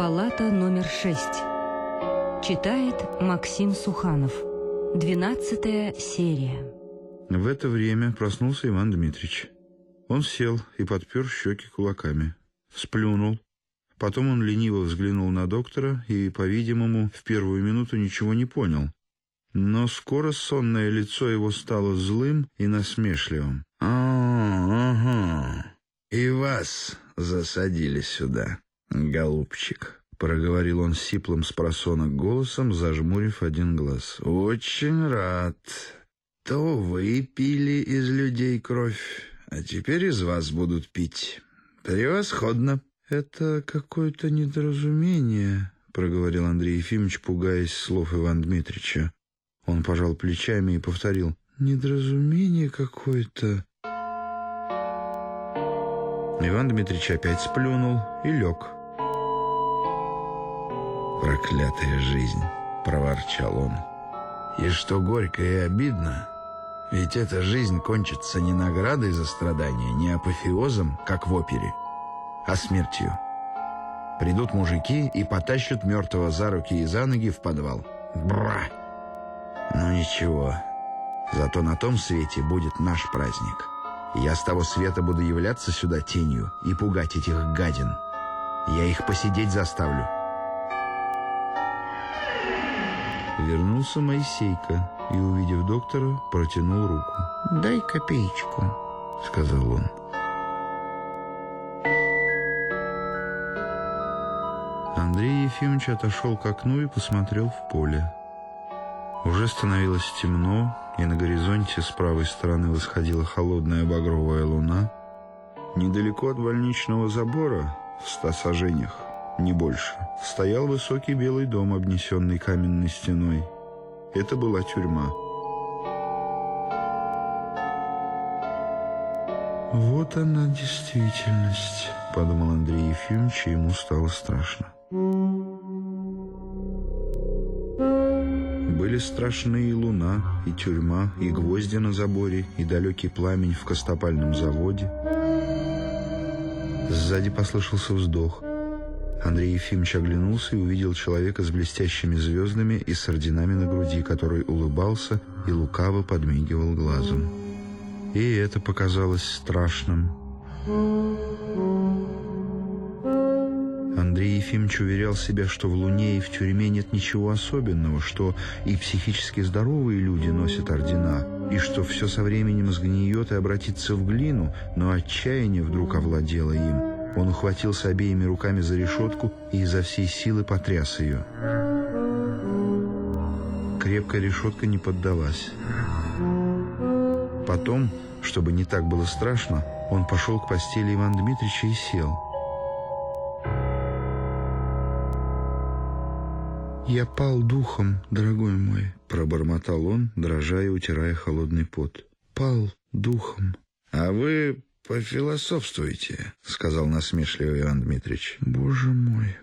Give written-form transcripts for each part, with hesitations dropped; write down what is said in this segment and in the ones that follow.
Палата номер 6. Читает Максим Суханов. 12-я серия. В это время проснулся Иван Дмитрич. Он сел и подпер щеки кулаками. Сплюнул. Потом он лениво взглянул на доктора и, по-видимому, в первую минуту ничего не понял. Но скоро сонное лицо его стало злым и насмешливым. «Ага, и вас засадили сюда, голубчик», — проговорил он сиплым спросонок голосом, зажмурив один глаз. «Очень рад. То вы пили из людей кровь, а теперь из вас будут пить. Превосходно». «Это какое-то недоразумение», — проговорил Андрей Ефимович, пугаясь слов Ивана Дмитрича. Он пожал плечами и повторил: «Недоразумение какое-то». Иван Дмитрич опять сплюнул и лег. «Проклятая жизнь», — проворчал он. «И что горько и обидно, ведь эта жизнь кончится не наградой за страдания, не апофеозом, как в опере, а смертью. Придут мужики и потащат мертвого за руки и за ноги в подвал. Бра! Ну ничего, зато на том свете будет наш праздник. Я с того света буду являться сюда тенью и пугать этих гадин. Я их посидеть заставлю». Вернулся Моисейка и, увидев доктора, протянул руку. «Дай копеечку», — сказал он. Андрей Ефимович отошел к окну и посмотрел в поле. Уже становилось темно, и на горизонте с правой стороны восходила холодная багровая луна. Недалеко от больничного забора, в 100 саженях, не больше, стоял высокий белый дом, обнесенный каменной стеной. Это была тюрьма. «Вот она, действительность», — подумал Андрей Ефимович, и ему стало страшно. Были страшны и луна, и тюрьма, и гвозди на заборе, и далекий пламень в костопальном заводе. Сзади послышался вздох. Андрей Ефимович оглянулся и увидел человека с блестящими звездами и с орденами на груди, который улыбался и лукаво подмигивал глазом. И это показалось страшным. Андрей Ефимович уверял себя, что в луне и в тюрьме нет ничего особенного, что и психически здоровые люди носят ордена, и что все со временем сгниет и обратится в глину, но отчаяние вдруг овладело им. Он ухватился обеими руками за решетку и изо всей силы потряс ее. Крепкая решетка не поддалась. Потом, чтобы не так было страшно, он пошел к постели Ивана Дмитрича и сел. «Я пал духом, дорогой мой», — пробормотал он, дрожа и утирая холодный пот. «Пал духом». «А вы пофилософствуете», — сказал насмешливо Иван Дмитрич. Боже мой,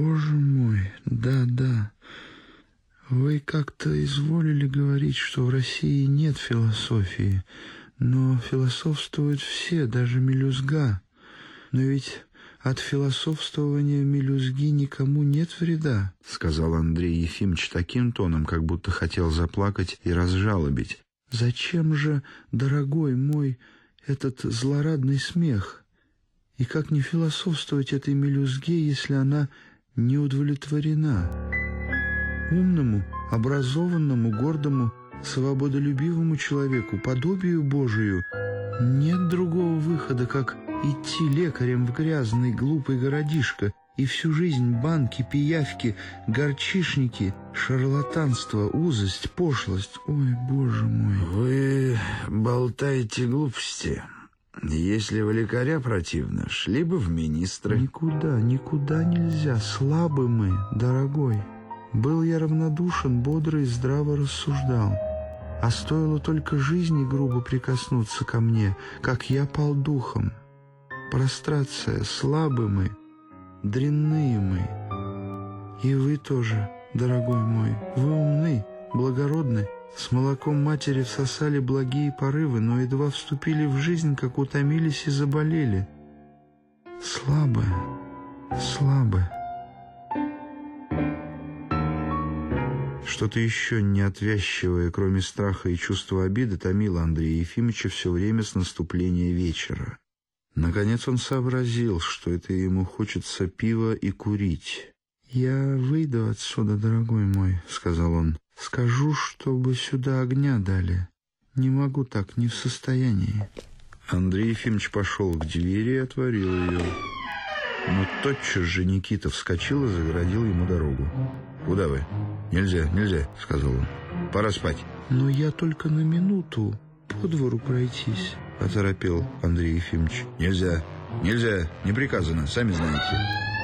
да. Вы как-то изволили говорить, что в России нет философии, но философствуют все, даже мелюзга. Но ведь от философствования мелюзги никому нет вреда, — сказал Андрей Ефимович таким тоном, как будто хотел заплакать и разжалобить. Зачем же, дорогой мой, этот злорадный смех? И как не философствовать этой мелюзге, если она не удовлетворена? Умному, образованному, гордому, свободолюбивому человеку, подобию Божию, нет другого выхода, как идти лекарем в грязный, глупый городишко, и всю жизнь банки, пиявки, горчишники, шарлатанство, узость, пошлость. Ой, Боже мой! Вы болтаете глупости. Если вы лекаря противно, шли бы в министры. Никуда нельзя. Слабы мы, дорогой. Был я равнодушен, бодро и здраво рассуждал. А стоило только жизни грубо прикоснуться ко мне, как я пал духом. Прострация, слабы мы, дрянные мы. И вы тоже, дорогой мой, вы умны, благородны, с молоком матери всосали благие порывы, но едва вступили в жизнь, как утомились и заболели. Слабы. Что-то еще неотвязчивое, кроме страха и чувства обиды, томило Андрея Ефимовича все время с наступления вечера. Наконец он сообразил, что это ему хочется пива и курить. «Я выйду отсюда, дорогой мой», — сказал он. «Скажу, чтобы сюда огня дали. Не могу так, не в состоянии». Андрей Ефимович пошел к двери и отворил ее. Но тотчас же Никита вскочил и загородил ему дорогу. «Куда вы? Нельзя, нельзя», — сказал он. «Пора спать». «Но я только на минуту по двору пройтись», — оторопел Андрей Ефимович. «Нельзя, нельзя, не приказано, сами знаете».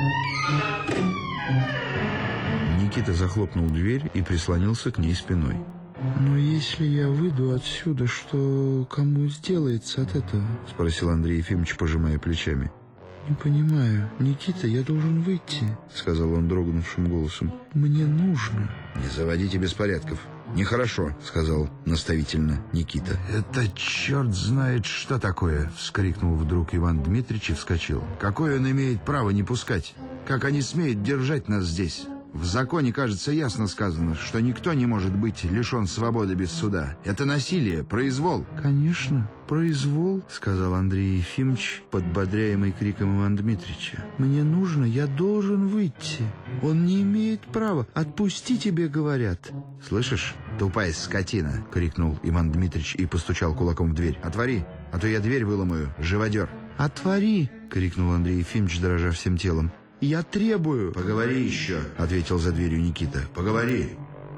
Никита захлопнул дверь и прислонился к ней спиной. «Но если я выйду отсюда, что кому сделается от этого?» — спросил Андрей Ефимович, пожимая плечами. «Не понимаю. Никита, я должен выйти», — сказал он дрогнувшим голосом. «Мне нужно». «Не заводите беспорядков. Нехорошо», — сказал наставительно Никита. «Это черт знает, что такое!» — вскрикнул вдруг Иван Дмитрич и вскочил. «Какое он имеет право не пускать? Как они смеют держать нас здесь? В законе, кажется, ясно сказано, что никто не может быть лишен свободы без суда. Это насилие, произвол». «Конечно, произвол», — сказал Андрей Ефимович, подбодряемый криком Ивана Дмитрича. «Мне нужно, я должен выйти. Он не имеет права. Отпусти, тебе говорят». «Слышишь, тупая скотина!» — крикнул Иван Дмитрич и постучал кулаком в дверь. «Отвори, а то я дверь выломаю, живодер!» «Отвори!» — крикнул Андрей Ефимович, дрожа всем телом. «Я требую!» «Поговори еще!» — ответил за дверью Никита. «Поговори!»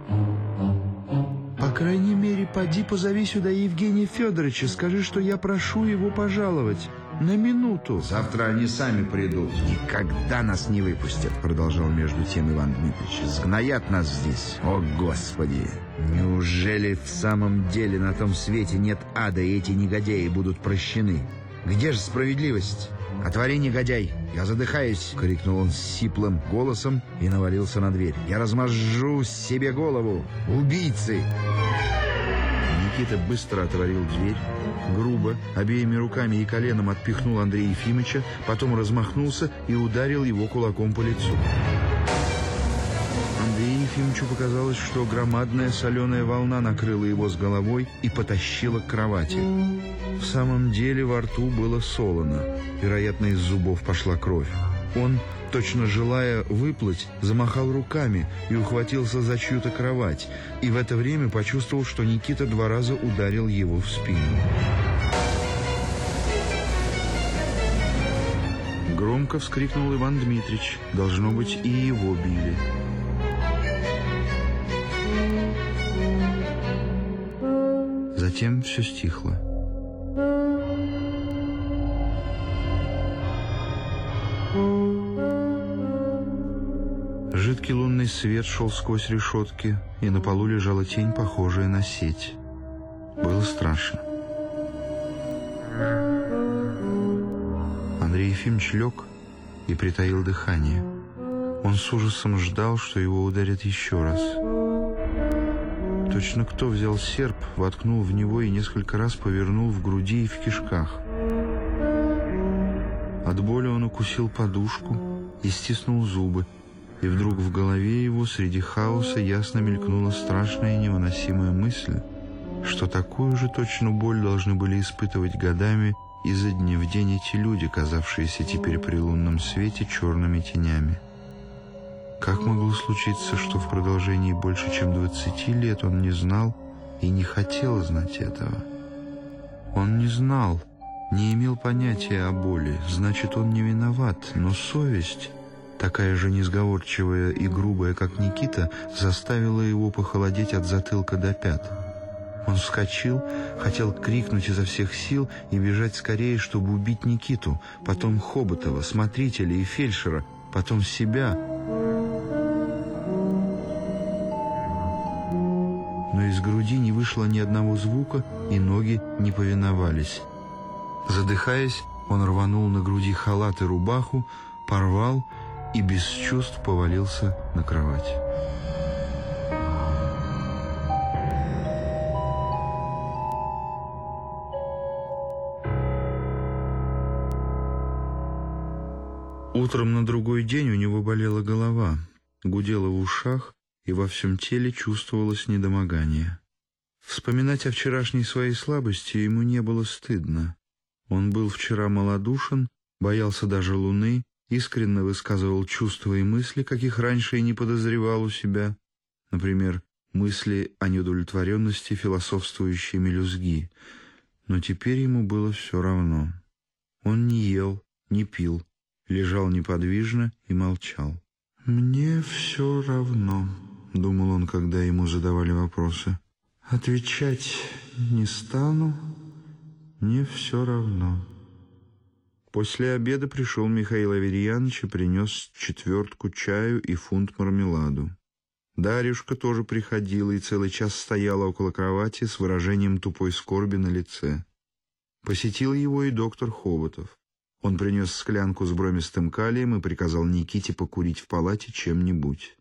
«По крайней мере, поди позови сюда Евгения Федоровича, скажи, что я прошу его пожаловать. На минуту». «Завтра они сами придут. Никогда нас не выпустят», — продолжал между тем Иван Дмитрич. «Сгноят нас здесь. О, Господи! Неужели в самом деле на том свете нет ада, и эти негодяи будут прощены? Где же справедливость? Отвори, негодяй! Я задыхаюсь!» — крикнул он сиплым голосом и навалился на дверь. «Я размажу себе голову! Убийцы!» Никита быстро отворил дверь, грубо, обеими руками и коленом отпихнул Андрея Ефимовича, потом размахнулся и ударил его кулаком по лицу. Андрею Ефимовичу показалось, что громадная соленая волна накрыла его с головой и потащила к кровати. В самом деле во рту было солоно. Вероятно, из зубов пошла кровь. Он, точно желая выплыть, замахал руками и ухватился за чью-то кровать, и в это время почувствовал, что Никита 2 раза ударил его в спину. Громко вскрикнул Иван Дмитрич. Должно быть, и его били. Затем все стихло. Жидкий лунный свет шел сквозь решетки, и на полу лежала тень, похожая на сеть. Было страшно. Андрей Ефимович лег и притаил дыхание. Он с ужасом ждал, что его ударят еще раз. Точно кто взял серп, воткнул в него и несколько раз повернул в груди и в кишках. От боли он укусил подушку и стиснул зубы, и вдруг в голове его среди хаоса ясно мелькнула страшная и невыносимая мысль, что такую же точно боль должны были испытывать годами изо дня в день эти люди, казавшиеся теперь при лунном свете черными тенями. Как могло случиться, что в продолжении больше чем 20 лет он не знал и не хотел знать этого? Он не знал, не имел понятия о боли, значит, он не виноват, но совесть, такая же несговорчивая и грубая, как Никита, заставила его похолодеть от затылка до пят. Он вскочил, хотел крикнуть изо всех сил и бежать скорее, чтобы убить Никиту, потом Хоботова, смотрителя и фельдшера, потом себя. Но из груди не вышло ни одного звука, и ноги не повиновались. Задыхаясь, он рванул на груди халат и рубаху, порвал и без чувств повалился на кровать. Утром на другой день у него болела голова, гудела в ушах, и во всем теле чувствовалось недомогание. Вспоминать о вчерашней своей слабости ему не было стыдно. Он был вчера малодушен, боялся даже луны, искренне высказывал чувства и мысли, каких раньше и не подозревал у себя. Например, мысли о неудовлетворенности философствующей мелюзги. Но теперь ему было все равно. Он не ел, не пил, лежал неподвижно и молчал. «Мне все равно», — думал он, когда ему задавали вопросы. «Отвечать не стану, мне все равно». После обеда пришел Михаил Аверьяныч и принес 4 чаю и фунт мармеладу. Дарюшка тоже приходила и целый час стояла около кровати с выражением тупой скорби на лице. Посетил его и доктор Хоботов. Он принес склянку с бромистым калием и приказал Никите покурить в палате чем-нибудь.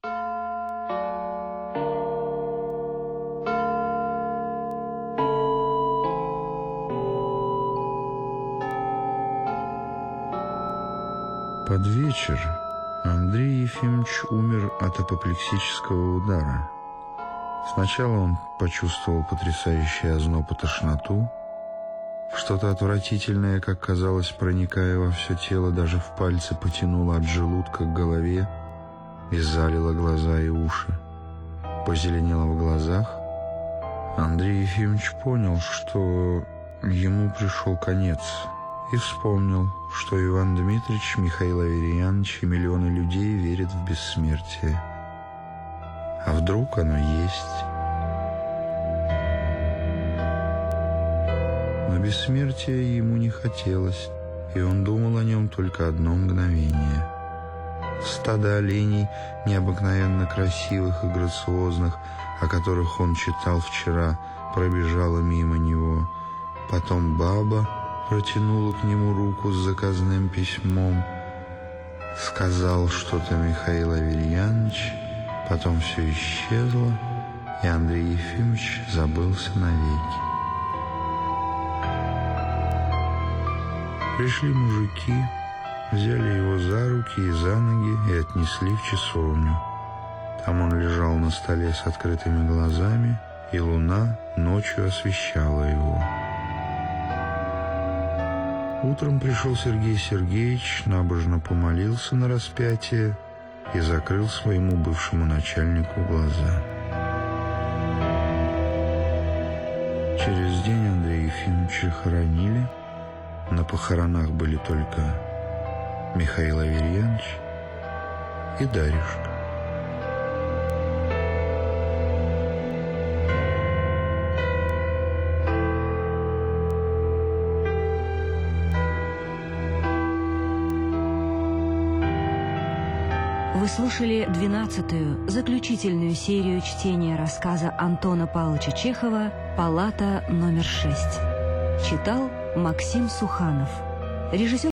Под вечер Андрей Ефимович умер от апоплексического удара. Сначала он почувствовал потрясающий озноб и тошноту. Что-то отвратительное, как казалось, проникая во все тело, даже в пальцы, потянуло от желудка к голове и залило глаза и уши. Позеленело в глазах. Андрей Ефимович понял, что ему пришел конец, и вспомнил, что Иван Дмитрич, Михаил Аверьяныч и миллионы людей верят в бессмертие. А вдруг оно есть? Но бессмертия ему не хотелось, и он думал о нем только одно мгновение. Стадо оленей, необыкновенно красивых и грациозных, о которых он читал вчера, пробежало мимо него. Потом баба протянула к нему руку с заказным письмом. Сказал что-то Михаил Аверьяныч, потом все исчезло, и Андрей Ефимович забылся навеки. Пришли мужики, взяли его за руки и за ноги и отнесли в часовню. Там он лежал на столе с открытыми глазами, и луна ночью освещала его. Утром пришел Сергей Сергеевич, набожно помолился на распятие и закрыл своему бывшему начальнику глаза. Через день Андрея Ефимовича хоронили. На похоронах были только Михаил Аверьяныч и Дарюшка. Вы слушали 12-ю, заключительную серию чтения рассказа Антона Павловича Чехова «Палата номер 6». Читал Максим Суханов. Режиссер